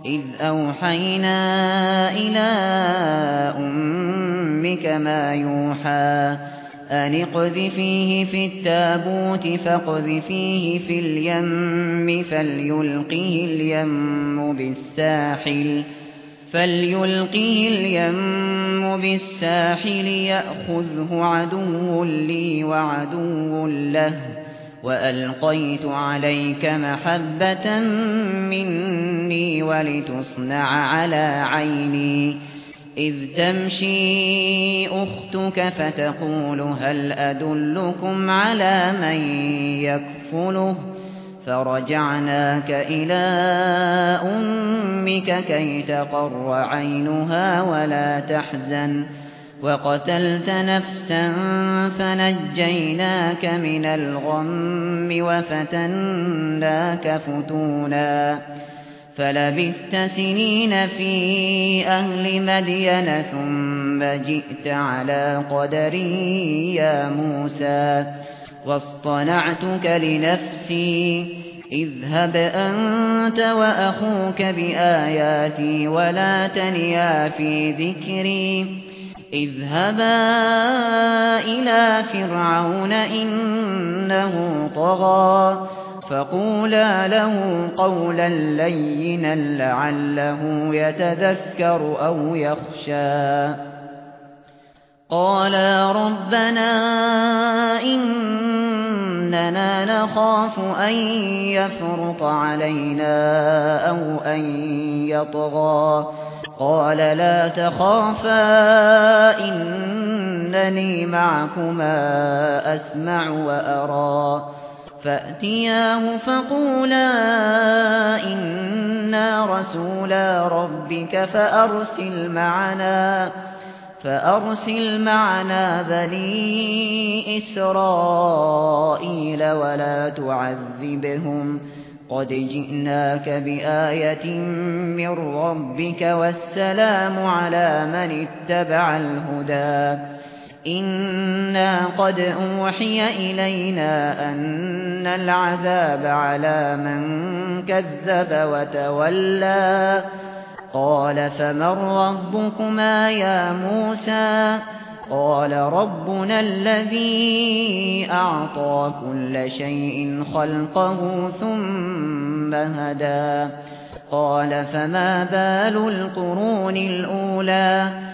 إذ أوحينا إلى أمك ما يوحى أن اقذفيه في التابوت فاقذفيه في اليم فليلقه اليم بالساحل يأخذه عدو لي وعدو له وألقيت عليك محبة مني ولتصنع على عيني إذ تمشي أختك فتقول هل أدلكم على من يكفله فرجعناك إلى أمك كي تقر عينها ولا تحزن وقتلت نفسا فنجيناك من الغم وفتناك فتونا فلبثت سنين في أهل مدين ثم جئت على قدري يا موسى واصطنعتك لنفسي اذهب أنت وأخوك بآياتي ولا تنيا في ذكري اذهبا إلى فرعون إنه طغى فقولا له قولا لينا لعله يتذكر أو يخشى قالا ربنا إننا نخاف أن يفرط علينا أو أن يطغى قال لا تخافا إنني معكما أسمع وأرى فأتياه فقولا إنا رسولا ربك فأرسل معنا بني إسرائيل ولا تعذبهم قد جئناك بآية من ربك والسلام على من اتبع الهدى إنا قد أوحي إلينا أن العذاب على من كذب وتولى قال فمن ربكما يا موسى قال ربنا الذي أعطى كل شيء خلقه ثم هدى قال فما بال القرون الأولى